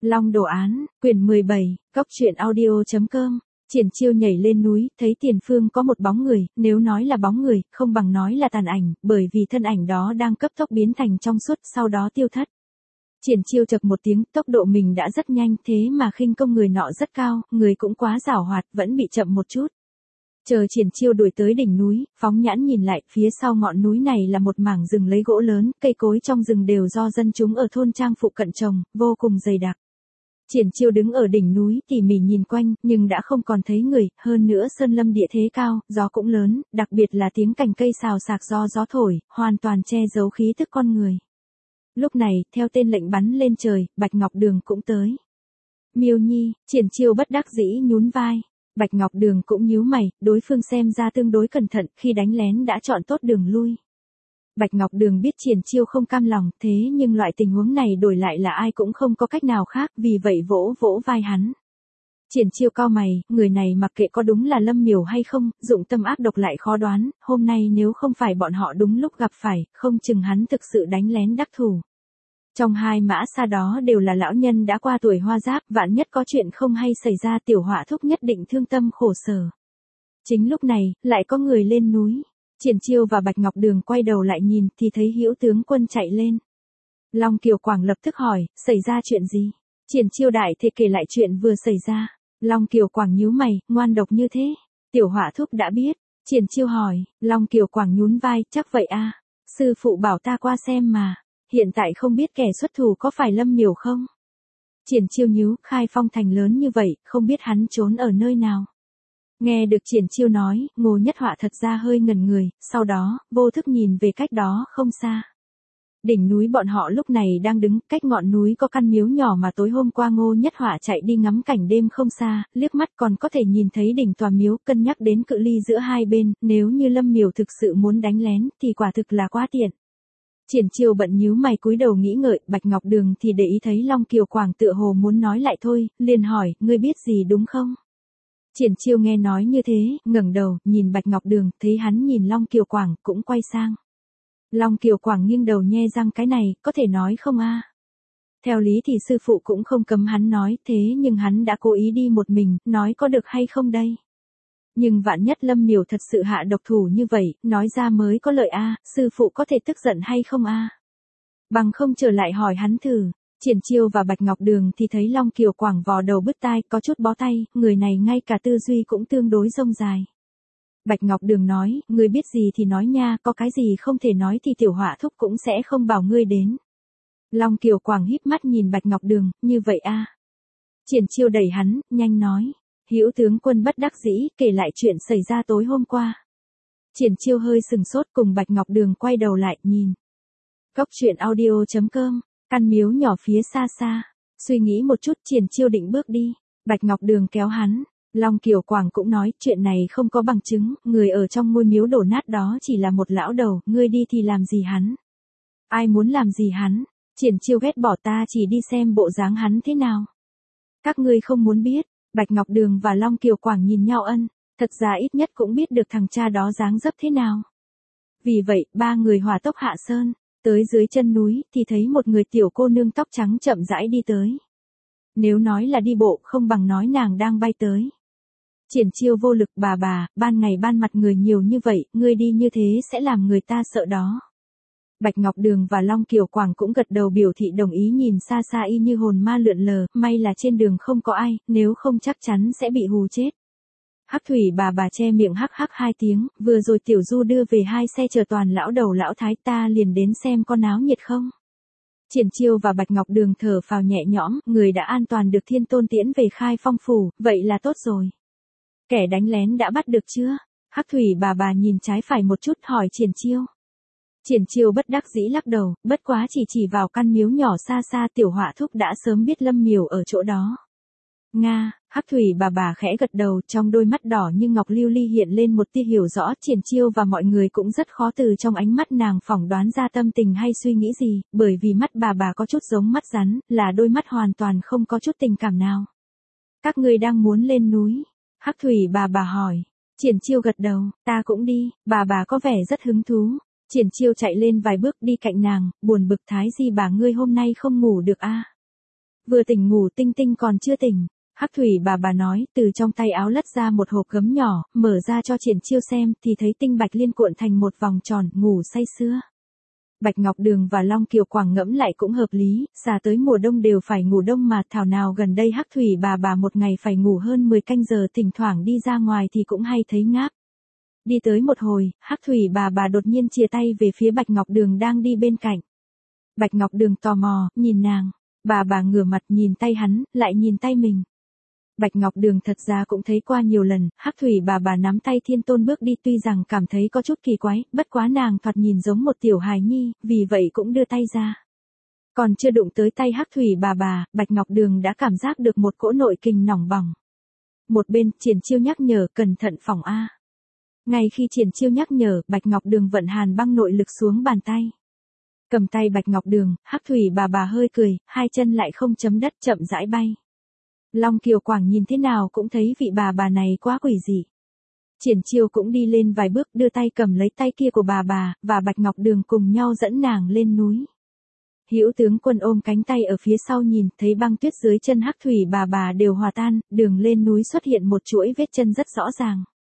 Long đồ án, quyển 17, góc truyện audio.com. Triển Chiêu nhảy lên núi, thấy tiền phương có một bóng người, nếu nói là bóng người, không bằng nói là tàn ảnh, bởi vì thân ảnh đó đang cấp tốc biến thành trong suốt, sau đó tiêu thất. Triển Chiêu chậc một tiếng, tốc độ mình đã rất nhanh, thế mà khinh công người nọ rất cao, người cũng quá giảo hoạt, vẫn bị chậm một chút. Chờ Triển Chiêu đuổi tới đỉnh núi, phóng nhãn nhìn lại, phía sau ngọn núi này là một mảng rừng lấy gỗ lớn, cây cối trong rừng đều do dân chúng ở thôn trang phụ cận trồng, vô cùng dày đặc. Triển Chiêu đứng ở đỉnh núi tỉ mỉ nhìn quanh, nhưng đã không còn thấy người, hơn nữa sơn lâm địa thế cao, gió cũng lớn, đặc biệt là tiếng cành cây xào xạc do gió thổi, hoàn toàn che giấu khí tức con người. Lúc này, theo tên lệnh bắn lên trời, Bạch Ngọc Đường cũng tới. Miêu Nhi, Triển Chiêu bất đắc dĩ nhún vai. Bạch Ngọc Đường cũng nhíu mày, đối phương xem ra tương đối cẩn thận, khi đánh lén đã chọn tốt đường lui. Bạch Ngọc Đường biết Triển Chiêu không cam lòng, thế nhưng loại tình huống này đổi lại là ai cũng không có cách nào khác, vì vậy vỗ vỗ vai hắn. Triển Chiêu cau mày, người này mặc kệ có đúng là Lâm Miểu hay không, dụng tâm ác độc lại khó đoán, hôm nay nếu không phải bọn họ đúng lúc gặp phải, không chừng hắn thực sự đánh lén đắc thủ. Trong hai mã xa đó đều là lão nhân đã qua tuổi hoa giáp, vạn nhất có chuyện không hay xảy ra tiểu họa thúc nhất định thương tâm khổ sở. Chính lúc này, lại có người lên núi. Triển Chiêu và Bạch Ngọc Đường quay đầu lại nhìn thì thấy Hữu tướng quân chạy lên. Long Kiều Quảng lập tức hỏi, xảy ra chuyện gì? Triển Chiêu đại thể kể lại chuyện vừa xảy ra. Long Kiều Quảng nhíu mày, ngoan độc như thế. Tiểu họa thúc đã biết. Triển Chiêu hỏi, Long Kiều Quảng nhún vai, chắc vậy à. Sư phụ bảo ta qua xem mà. Hiện tại không biết kẻ xuất thủ có phải Lâm Miểu không? Triển Chiêu nhíu, Khai Phong thành lớn như vậy, không biết hắn trốn ở nơi nào. Nghe được Triển Chiêu nói, Ngô Nhất Họa thật ra hơi ngẩn người, sau đó, vô thức nhìn về cách đó không xa. Đỉnh núi bọn họ lúc này đang đứng, cách ngọn núi có căn miếu nhỏ mà tối hôm qua Ngô Nhất Họa chạy đi ngắm cảnh đêm không xa, liếc mắt còn có thể nhìn thấy đỉnh tòa miếu, cân nhắc đến cự ly giữa hai bên, nếu như Lâm Miểu thực sự muốn đánh lén, thì quả thực là quá tiện. Triển Chiêu bận nhíu mày cúi đầu nghĩ ngợi, Bạch Ngọc Đường thì để ý thấy Long Kiều Quảng tựa hồ muốn nói lại thôi, liền hỏi, ngươi biết gì đúng không? Triển Chiêu nghe nói như thế, ngẩng đầu, nhìn Bạch Ngọc Đường, thấy hắn nhìn Long Kiều Quảng, cũng quay sang. Long Kiều Quảng nghiêng đầu nhe răng, cái này, có thể nói không a? Theo lý thì sư phụ cũng không cấm hắn nói, thế nhưng hắn đã cố ý đi một mình, nói có được hay không đây? Nhưng vạn nhất Lâm Miểu thật sự hạ độc thủ như vậy, nói ra mới có lợi a, sư phụ có thể tức giận hay không a? Bằng không trở lại hỏi hắn thử. Triển Chiêu và Bạch Ngọc Đường thì thấy Long Kiều Quảng vò đầu bứt tai, có chút bó tay, người này ngay cả tư duy cũng tương đối rông dài. Bạch Ngọc Đường nói, ngươi biết gì thì nói nha, có cái gì không thể nói thì tiểu họa thúc cũng sẽ không bảo ngươi đến. Long Kiều Quảng híp mắt nhìn Bạch Ngọc Đường, như vậy a? Triển Chiêu đẩy hắn, nhanh nói. Hữu tướng quân bất đắc dĩ, kể lại chuyện xảy ra tối hôm qua. Triển Chiêu hơi sừng sốt, cùng Bạch Ngọc Đường quay đầu lại, nhìn. Góc truyện audio.com. Căn miếu nhỏ phía xa xa. Suy nghĩ một chút, Triển Chiêu định bước đi. Bạch Ngọc Đường kéo hắn. Long Kiều Quảng cũng nói, chuyện này không có bằng chứng, người ở trong ngôi miếu đổ nát đó chỉ là một lão đầu, ngươi đi thì làm gì hắn? Ai muốn làm gì hắn? Triển Chiêu ghét bỏ, ta chỉ đi xem bộ dáng hắn thế nào. Các ngươi không muốn biết. Bạch Ngọc Đường và Long Kiều Quảng nhìn nhau thật ra ít nhất cũng biết được thằng cha đó dáng dấp thế nào. Vì vậy, ba người hỏa tốc hạ sơn, tới dưới chân núi thì thấy một người tiểu cô nương tóc trắng chậm rãi đi tới. Nếu nói là đi bộ không bằng nói nàng đang bay tới. Triển Chiêu vô lực, bà, ban ngày ban mặt người nhiều như vậy, ngươi đi như thế sẽ làm người ta sợ đó. Bạch Ngọc Đường và Long Kiều Quảng cũng gật đầu biểu thị đồng ý, nhìn xa xa y như hồn ma lượn lờ, may là trên đường không có ai, nếu không chắc chắn sẽ bị hù chết. Hắc Thủy bà che miệng hắc hắc hai tiếng, vừa rồi Tiểu Du đưa về 2 xe chờ toàn lão đầu lão thái, ta liền đến xem con náo nhiệt không. Triển Chiêu và Bạch Ngọc Đường thở phào nhẹ nhõm, người đã an toàn được Thiên Tôn tiễn về Khai Phong phủ, vậy là tốt rồi. Kẻ đánh lén đã bắt được chưa? Hắc Thủy bà nhìn trái phải một chút hỏi Triển Chiêu. Triển Chiêu bất đắc dĩ lắc đầu, bất quá chỉ vào căn miếu nhỏ xa xa, tiểu họa thúc đã sớm biết Lâm Miểu ở chỗ đó. Nga, Hắc Thủy bà khẽ gật đầu, trong đôi mắt đỏ như ngọc lưu ly hiện lên một tia hiểu rõ. Triển Chiêu và mọi người cũng rất khó từ trong ánh mắt nàng phỏng đoán ra tâm tình hay suy nghĩ gì, bởi vì mắt bà có chút giống mắt rắn, là đôi mắt hoàn toàn không có chút tình cảm nào. Các ngươi đang muốn lên núi? Hắc Thủy bà hỏi. Triển Chiêu gật đầu, ta cũng đi, bà có vẻ rất hứng thú. Triển Chiêu chạy lên vài bước đi cạnh nàng, buồn bực, Thái Di bà ngươi hôm nay không ngủ được a? Vừa tỉnh ngủ Tinh Tinh còn chưa tỉnh. Hắc thủy bà nói, từ trong tay áo lất ra một hộp gấm nhỏ, mở ra cho Triển Chiêu xem, thì thấy tinh bạch liên cuộn thành một vòng tròn, ngủ say sưa. Bạch Ngọc Đường và Long Kiều Quảng ngẫm lại cũng hợp lý, xà tới mùa đông đều phải ngủ đông mà, thảo nào gần đây Hắc thủy bà một ngày phải ngủ hơn 10 canh giờ, thỉnh thoảng đi ra ngoài thì cũng hay thấy ngáp. Đi tới một hồi, Hắc thủy bà đột nhiên chìa tay về phía Bạch Ngọc Đường đang đi bên cạnh. Bạch Ngọc Đường tò mò, nhìn nàng, bà ngửa mặt nhìn tay hắn, lại nhìn tay mình. Bạch Ngọc Đường thật ra cũng thấy qua nhiều lần, Hắc thủy bà nắm tay Thiên Tôn bước đi, tuy rằng cảm thấy có chút kỳ quái, bất quá nàng thoạt nhìn giống một tiểu hài nhi, vì vậy cũng đưa tay ra. Còn chưa đụng tới tay Hắc thủy bà, Bạch Ngọc Đường đã cảm giác được một cỗ nội kình nóng bỏng. Một bên, Triển Chiêu nhắc nhở, cẩn thận phòng A. Ngay khi Triển Chiêu nhắc nhở, Bạch Ngọc Đường vận hàn băng nội lực xuống bàn tay. Cầm tay Bạch Ngọc Đường, Hắc thủy bà hơi cười, hai chân lại không chấm đất, chậm rãi bay. Long Kiều Quảng nhìn thế nào cũng thấy vị bà này quá quỷ dị. Triển Chiêu cũng đi lên vài bước, đưa tay cầm lấy tay kia của bà, và Bạch Ngọc Đường cùng nhau dẫn nàng lên núi. Hữu tướng quân ôm cánh tay ở phía sau nhìn, thấy băng tuyết dưới chân Hắc thủy bà đều hòa tan, đường lên núi xuất hiện một chuỗi vết chân rất rõ ràng.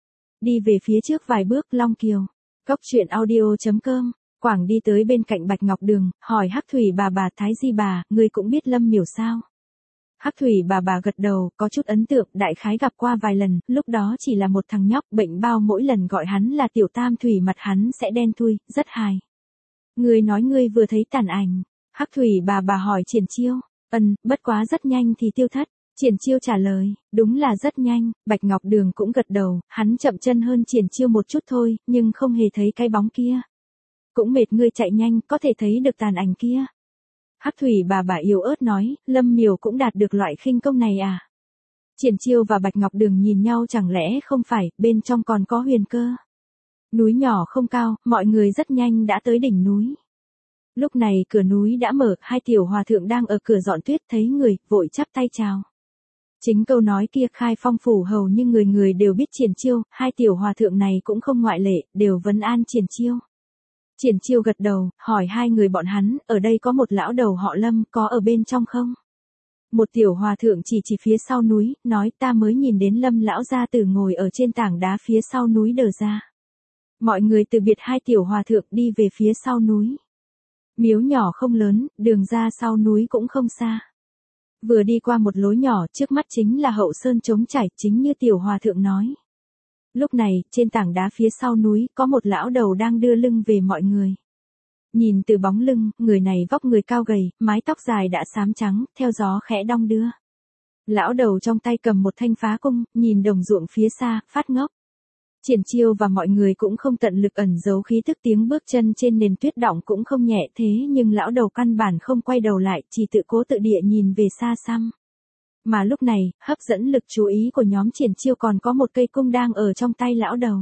Đi về phía trước vài bước, Long Kiều. Cốc.audio.com. Quảng đi tới bên cạnh Bạch Ngọc Đường, hỏi Hắc thủy bà, Thái Di bà, ngươi cũng biết Lâm Miểu sao? Hắc thủy bà gật đầu, có chút ấn tượng, đại khái gặp qua vài lần, lúc đó chỉ là một thằng nhóc, bệnh bao mỗi lần gọi hắn là tiểu tam thủy mặt hắn sẽ đen thui, rất hài. Ngươi nói ngươi vừa thấy tàn ảnh. Hắc thủy bà hỏi Triển Chiêu. Bất quá rất nhanh thì tiêu thất. Triển Chiêu trả lời, đúng là rất nhanh. Bạch Ngọc Đường cũng gật đầu, hắn chậm chân hơn Triển Chiêu một chút thôi, nhưng không hề thấy cái bóng kia. Cũng mệt ngươi chạy nhanh, có thể thấy được tàn ảnh kia. Hắc thủy bà yếu ớt nói, Lâm Miểu cũng đạt được loại khinh công này à? Triển Chiêu và Bạch Ngọc Đường nhìn nhau, chẳng lẽ không phải, bên trong còn có huyền cơ. Núi nhỏ không cao, mọi người rất nhanh đã tới đỉnh núi. Lúc này cửa núi đã mở, hai tiểu hòa thượng đang ở cửa dọn tuyết, thấy người, vội chắp tay chào. Chính câu nói kia khai phong phủ hầu như người người đều biết Triển Chiêu, hai tiểu hòa thượng này cũng không ngoại lệ, đều vấn an Triển Chiêu. Triển Chiêu gật đầu, hỏi hai người bọn hắn, ở đây có một lão đầu họ Lâm, có ở bên trong không? Một tiểu hòa thượng chỉ phía sau núi, nói ta mới nhìn đến Lâm lão gia tử ngồi ở trên tảng đá phía sau núi đờ ra. Mọi người từ biệt hai tiểu hòa thượng đi về phía sau núi. Miếu nhỏ không lớn, đường ra sau núi cũng không xa. Vừa đi qua một lối nhỏ, trước mắt chính là hậu sơn trống trải, chính như tiểu hòa thượng nói. Lúc này, trên tảng đá phía sau núi, có một lão đầu đang đưa lưng về mọi người. Nhìn từ bóng lưng, người này vóc người cao gầy, mái tóc dài đã xám trắng, theo gió khẽ đong đưa. Lão đầu trong tay cầm một thanh phá cung, nhìn đồng ruộng phía xa, phát ngốc. Triển Chiêu và mọi người cũng không tận lực ẩn giấu khí tức, tiếng bước chân trên nền tuyết đọng cũng không nhẹ, thế nhưng lão đầu căn bản không quay đầu lại, chỉ tự cố tự địa nhìn về xa xăm. Mà lúc này, hấp dẫn lực chú ý của nhóm Triển Chiêu còn có một cây cung đang ở trong tay lão đầu.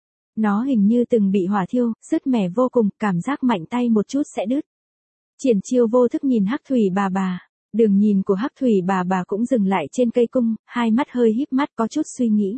Nó hình như từng bị hỏa thiêu, sứt mẻ vô cùng, cảm giác mạnh tay một chút sẽ đứt. Triển Chiêu vô thức nhìn Hắc thủy bà. Đường nhìn của Hắc thủy bà cũng dừng lại trên cây cung, hai mắt hơi híp mắt có chút suy nghĩ.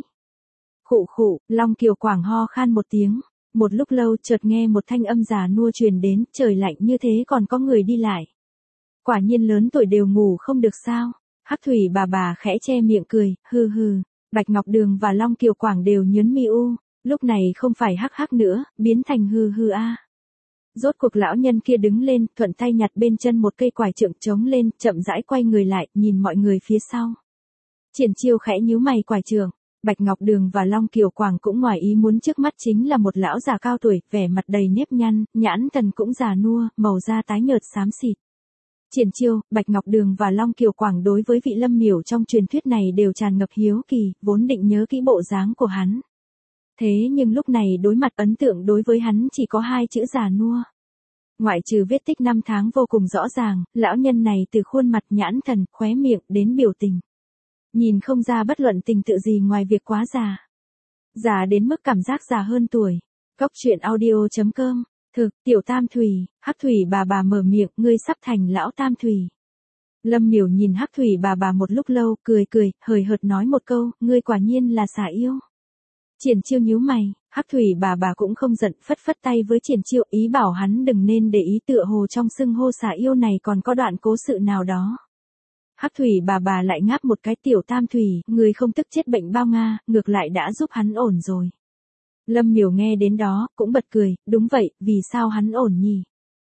Khụ khụ, Long Kiều Quảng ho khan một tiếng. Một lúc lâu chợt nghe một thanh âm già nua truyền đến, trời lạnh như thế còn có người đi lại. Quả nhiên lớn tuổi đều ngủ không được sao? Hắc thủy bà khẽ che miệng cười, hừ hừ. Bạch Ngọc Đường và Long Kiều Quảng đều nhớn mi u, lúc này không phải hắc hắc nữa, biến thành hừ hừ a. Rốt cuộc lão nhân kia đứng lên, thuận tay nhặt bên chân một cây quải trượng trống lên, chậm rãi quay người lại, nhìn mọi người phía sau. Triển Chiêu khẽ nhíu mày, quải trượng. Bạch Ngọc Đường và Long Kiều Quảng cũng ngoài ý muốn, trước mắt chính là một lão già cao tuổi, vẻ mặt đầy nếp nhăn, nhãn thần cũng già nua, màu da tái nhợt xám xịt. Triển Chiêu, Bạch Ngọc Đường và Long Kiều Quảng đối với vị Lâm Miểu trong truyền thuyết này đều tràn ngập hiếu kỳ, vốn định nhớ kỹ bộ dáng của hắn. Thế nhưng lúc này đối mặt ấn tượng đối với hắn chỉ có hai chữ già nua. Ngoại trừ vết tích năm tháng vô cùng rõ ràng, lão nhân này từ khuôn mặt, nhãn thần, khóe miệng đến biểu tình. Nhìn không ra bất luận tình tự gì ngoài việc quá già. Già đến mức cảm giác già hơn tuổi. Cốc.audio.com. Thực, tiểu tam thủy, Hắc thủy bà mở miệng, ngươi sắp thành lão tam thủy. Lâm Miểu nhìn Hắc thủy bà một lúc lâu, cười, hời hợt nói một câu, ngươi quả nhiên là xà yêu. Triển Chiêu nhíu mày, Hắc thủy bà cũng không giận, phất phất tay với Triển Chiêu, ý bảo hắn đừng nên để ý, tựa hồ trong xưng hô xà yêu này còn có đoạn cố sự nào đó. Hắc thủy bà lại ngáp một cái, tiểu tam thủy, người không tức chết bệnh bao Nga, ngược lại đã giúp hắn ổn rồi. Lâm Miểu nghe đến đó, cũng bật cười, đúng vậy, vì sao hắn ổn nhỉ?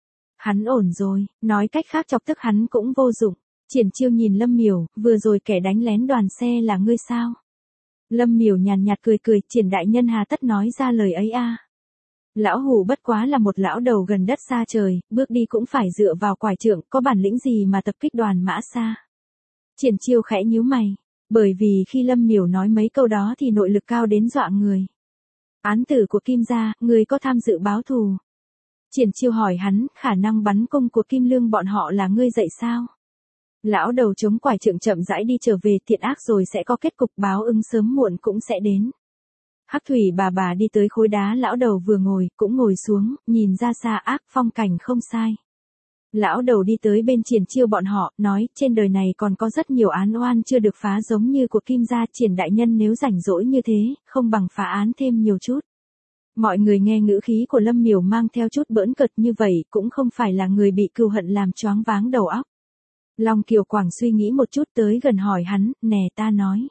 Hắn ổn rồi, nói cách khác chọc tức hắn cũng vô dụng. Triển Chiêu nhìn Lâm Miểu, vừa rồi kẻ đánh lén đoàn xe là ngươi sao? Lâm Miểu nhàn nhạt cười cười, Triển đại nhân hà tất nói ra lời ấy a. Lão hủ bất quá là một lão đầu gần đất xa trời, bước đi cũng phải dựa vào quải trượng, có bản lĩnh gì mà tập kích đoàn mã xa. Triển Chiêu khẽ nhíu mày, bởi vì khi Lâm Miểu nói mấy câu đó thì nội lực cao đến dọa người. Án tử của Kim gia, người có tham dự báo thù? Triển Chiêu hỏi hắn, khả năng bắn cung của Kim Lương bọn họ là ngươi dạy sao? Lão đầu chống quải trượng chậm rãi đi trở về, thiện ác rồi sẽ có kết cục, báo ứng sớm muộn cũng sẽ đến. Hắc thủy bà đi tới khối đá lão đầu vừa ngồi, cũng ngồi xuống, nhìn ra xa ác phong cảnh không sai. Lão đầu đi tới bên Triển Chiêu bọn họ, nói, trên đời này còn có rất nhiều án oan chưa được phá giống như của Kim gia, Triển đại nhân nếu rảnh rỗi như thế, không bằng phá án thêm nhiều chút. Mọi người nghe ngữ khí của Lâm Miểu mang theo chút bỡn cợt như vậy, cũng không phải là người bị cừu hận làm choáng váng đầu óc. Long Kiều Quảng suy nghĩ một chút tới gần hỏi hắn, nè ta nói.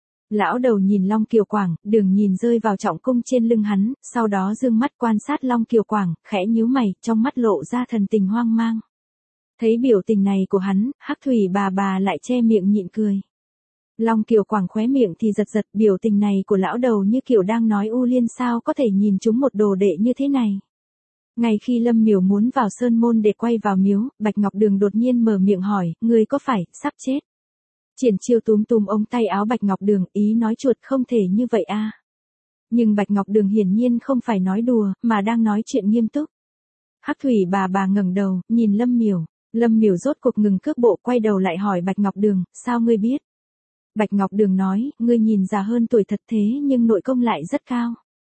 Lão đầu nhìn Long Kiều Quảng, đừng nhìn rơi vào trọng cung trên lưng hắn, sau đó dương mắt quan sát Long Kiều Quảng, khẽ nhíu mày, trong mắt lộ ra thần tình hoang mang. Thấy biểu tình này của hắn, Hắc thủy bà lại che miệng nhịn cười. Long Kiều Quảng khóe miệng thì giật giật, biểu tình này của lão đầu như kiểu đang nói U Liên sao có thể nhìn chúng một đồ đệ như thế này. Ngày khi Lâm Miểu muốn vào sơn môn để quay vào miếu, Bạch Ngọc Đường đột nhiên mở miệng hỏi, người có phải sắp chết? Triển Chiêu túm ống tay áo Bạch Ngọc Đường, ý nói chuột không thể như vậy a. Nhưng Bạch Ngọc Đường hiển nhiên không phải nói đùa, mà đang nói chuyện nghiêm túc. Hắc thủy bà ngẩng đầu, nhìn Lâm Miểu. Lâm Miểu rốt cuộc ngừng cước bộ, quay đầu lại hỏi Bạch Ngọc Đường, sao ngươi biết? Bạch Ngọc Đường nói, ngươi nhìn già hơn tuổi thật thế nhưng nội công lại rất cao.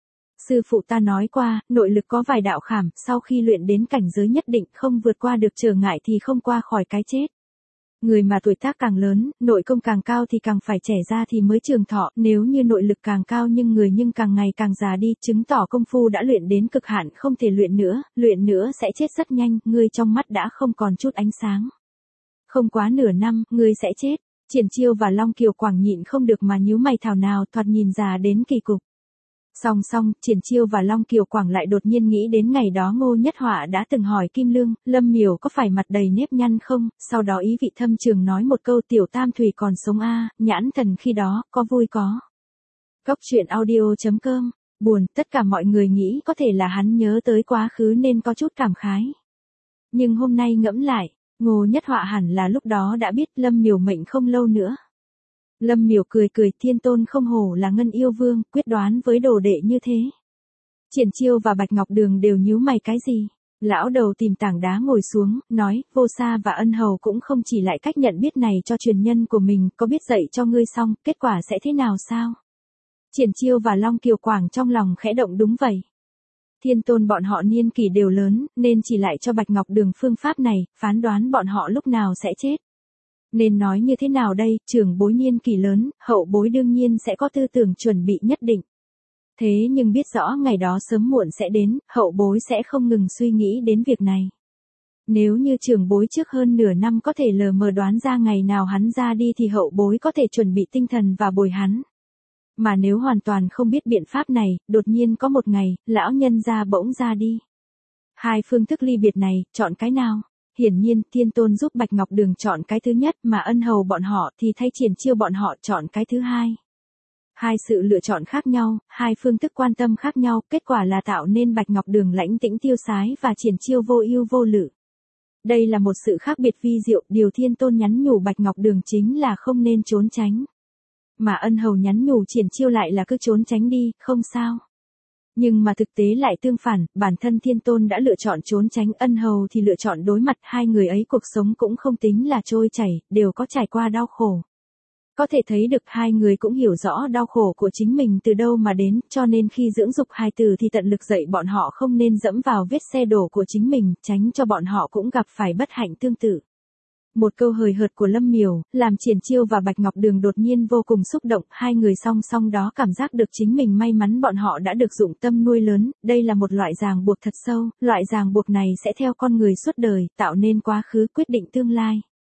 Sư phụ ta nói qua, nội lực có vài đạo khảm, sau khi luyện đến cảnh giới nhất định không vượt qua được trở ngại thì không qua khỏi cái chết. Người mà tuổi tác càng lớn, nội công càng cao thì càng phải trẻ ra thì mới trường thọ, nếu như nội lực càng cao nhưng người càng ngày càng già đi, chứng tỏ công phu đã luyện đến cực hạn không thể luyện nữa sẽ chết rất nhanh, ngươi trong mắt đã không còn chút ánh sáng. Không quá nửa năm, ngươi sẽ chết. Triển Chiêu và Long Kiều Quảng nhịn không được mà nhíu mày thào nào, thoạt nhìn già đến kỳ cục. Song, Triển Chiêu và Long Kiều Quảng lại đột nhiên nghĩ đến ngày đó Ngô Nhất Họa đã từng hỏi Kim Lương, Lâm Miểu có phải mặt đầy nếp nhăn không, sau đó ý vị thâm trường nói một câu tiểu tam thủy còn sống a, nhãn thần khi đó, có vui có. Góc truyện audio.com, buồn, tất cả mọi người nghĩ có thể là hắn nhớ tới quá khứ nên có chút cảm khái. Nhưng hôm nay ngẫm lại, Ngô Nhất Họa hẳn là lúc đó đã biết Lâm Miểu mệnh không lâu nữa. Lâm Miểu cười, Thiên Tôn không hổ là Ngân Yêu Vương, quyết đoán với đồ đệ như thế. Triển Chiêu và Bạch Ngọc Đường đều nhíu mày cái gì? Lão đầu tìm tảng đá ngồi xuống, nói, Vô Sa và Ân Hầu cũng không chỉ lại cách nhận biết này cho truyền nhân của mình, có biết dạy cho ngươi xong, kết quả sẽ thế nào sao? Triển Chiêu và Long Kiều Quảng trong lòng khẽ động, đúng vậy. Thiên Tôn bọn họ niên kỷ đều lớn, nên chỉ lại cho Bạch Ngọc Đường phương pháp này, phán đoán bọn họ lúc nào sẽ chết. Nên nói như thế nào đây, trưởng bối niên kỷ lớn, hậu bối đương nhiên sẽ có tư tưởng chuẩn bị nhất định. Thế nhưng biết rõ ngày đó sớm muộn sẽ đến, hậu bối sẽ không ngừng suy nghĩ đến việc này. Nếu như trưởng bối trước hơn nửa năm có thể lờ mờ đoán ra ngày nào hắn ra đi thì hậu bối có thể chuẩn bị tinh thần và bồi hắn. Mà nếu hoàn toàn không biết biện pháp này, đột nhiên có một ngày, lão nhân ra bỗng ra đi. Hai phương thức ly biệt này, chọn cái nào? Hiển nhiên, Thiên Tôn giúp Bạch Ngọc Đường chọn cái thứ nhất mà Ân Hầu bọn họ thì thay Triển Chiêu bọn họ chọn cái thứ hai. Hai sự lựa chọn khác nhau, hai phương thức quan tâm khác nhau, kết quả là tạo nên Bạch Ngọc Đường lãnh tĩnh tiêu sái và Triển Chiêu vô ưu vô lự. Đây là một sự khác biệt vi diệu, điều Thiên Tôn nhắn nhủ Bạch Ngọc Đường chính là không nên trốn tránh. Mà Ân Hầu nhắn nhủ Triển Chiêu lại là cứ trốn tránh đi, không sao. Nhưng mà thực tế lại tương phản, bản thân Thiên Tôn đã lựa chọn trốn tránh, Ân Hầu thì lựa chọn đối mặt, hai người ấy cuộc sống cũng không tính là trôi chảy, đều có trải qua đau khổ. Có thể thấy được hai người cũng hiểu rõ đau khổ của chính mình từ đâu mà đến, cho nên khi dưỡng dục hài tử thì tận lực dạy bọn họ không nên dẫm vào vết xe đổ của chính mình, tránh cho bọn họ cũng gặp phải bất hạnh tương tự. Một câu hời hợt của Lâm Miểu, làm Triển Chiêu và Bạch Ngọc Đường đột nhiên vô cùng xúc động, hai người song song đó cảm giác được chính mình may mắn bọn họ đã được dụng tâm nuôi lớn, đây là một loại ràng buộc thật sâu, loại ràng buộc này sẽ theo con người suốt đời, tạo nên quá khứ quyết định tương lai.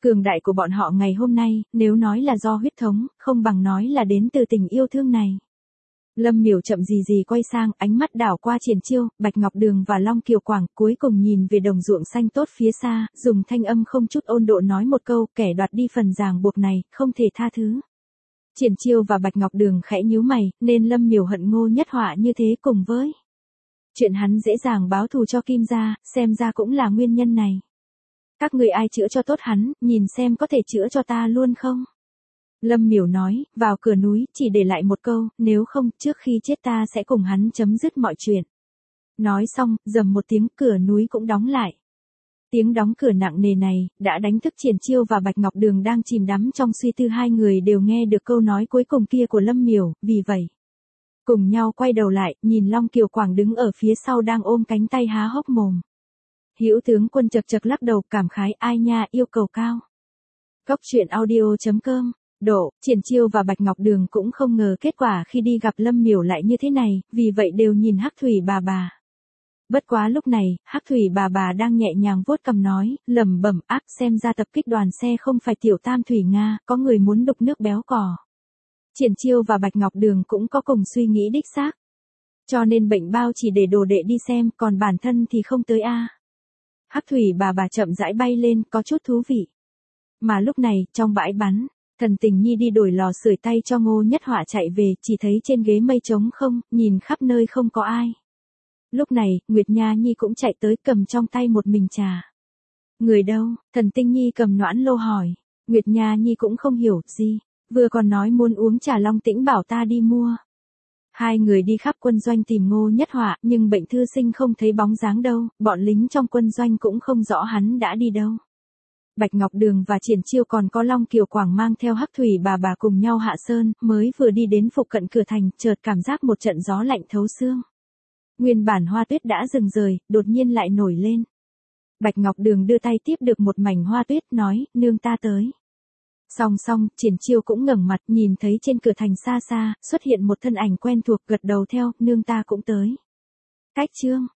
Cường đại của bọn họ ngày hôm nay, nếu nói là do huyết thống, không bằng nói là đến từ tình yêu thương này. Lâm Miểu chậm gì gì quay sang, ánh mắt đảo qua Triển Chiêu, Bạch Ngọc Đường và Long Kiều Quảng, cuối cùng nhìn về đồng ruộng xanh tốt phía xa, dùng thanh âm không chút ôn độ nói một câu, kẻ đoạt đi phần ràng buộc này, không thể tha thứ. Triển Chiêu và Bạch Ngọc Đường khẽ nhíu mày, nên Lâm Miểu hận Ngô Nhất Họa như thế cùng với chuyện hắn dễ dàng báo thù cho Kim gia, xem ra cũng là nguyên nhân này. Các người ai chữa cho tốt hắn, nhìn xem có thể chữa cho ta luôn không? Lâm Miểu nói, vào cửa núi, chỉ để lại một câu, nếu không, trước khi chết ta sẽ cùng hắn chấm dứt mọi chuyện. Nói xong, rầm một tiếng, cửa núi cũng đóng lại. Tiếng đóng cửa nặng nề này, đã đánh thức Triển Chiêu và Bạch Ngọc Đường đang chìm đắm trong suy tư, hai người đều nghe được câu nói cuối cùng kia của Lâm Miểu, vì vậy. Cùng nhau quay đầu lại, nhìn Long Kiều Quảng đứng ở phía sau đang ôm cánh tay há hốc mồm. Hữu tướng quân chật chật lắc đầu cảm khái, ai nha, yêu cầu cao. Góc truyện audio.com. Độ, Triển Chiêu và Bạch Ngọc Đường cũng không ngờ kết quả khi đi gặp Lâm Miểu lại như thế này, vì vậy đều nhìn Hắc Thủy bà. Bất quá lúc này, Hắc Thủy bà đang nhẹ nhàng vuốt cằm nói, lẩm bẩm, ác, xem ra tập kích đoàn xe không phải tiểu tam thủy Nga, có người muốn đục nước béo cò. Triển Chiêu và Bạch Ngọc Đường cũng có cùng suy nghĩ đích xác. Cho nên bệnh bao chỉ để đồ đệ đi xem, còn bản thân thì không tới a. Hắc Thủy bà chậm rãi bay lên, có chút thú vị. Mà lúc này, trong bãi bắn, Thần Tình Nhi đi đổi lò sưởi tay cho Ngô Nhất Họa chạy về, chỉ thấy trên ghế mây trống không, nhìn khắp nơi không có ai. Lúc này, Nguyệt Nha Nhi cũng chạy tới cầm trong tay một bình trà. Người đâu? Thần Tinh Nhi cầm noãn lô hỏi. Nguyệt Nha Nhi cũng không hiểu gì, vừa còn nói muốn uống trà Long Tĩnh bảo ta đi mua. Hai người đi khắp quân doanh tìm Ngô Nhất Họa, nhưng bệnh thư sinh không thấy bóng dáng đâu, bọn lính trong quân doanh cũng không rõ hắn đã đi đâu. Bạch Ngọc Đường và Triển Chiêu còn có Long Kiều Quảng mang theo Hắc Thủy bà cùng nhau hạ sơn, mới vừa đi đến phụ cận cửa thành, chợt cảm giác một trận gió lạnh thấu xương. Nguyên bản hoa tuyết đã dừng rời, đột nhiên lại nổi lên. Bạch Ngọc Đường đưa tay tiếp được một mảnh hoa tuyết, nói, nương ta tới. Song, Triển Chiêu cũng ngẩng mặt, nhìn thấy trên cửa thành xa xa, xuất hiện một thân ảnh quen thuộc, gật đầu theo, nương ta cũng tới. Cách chương.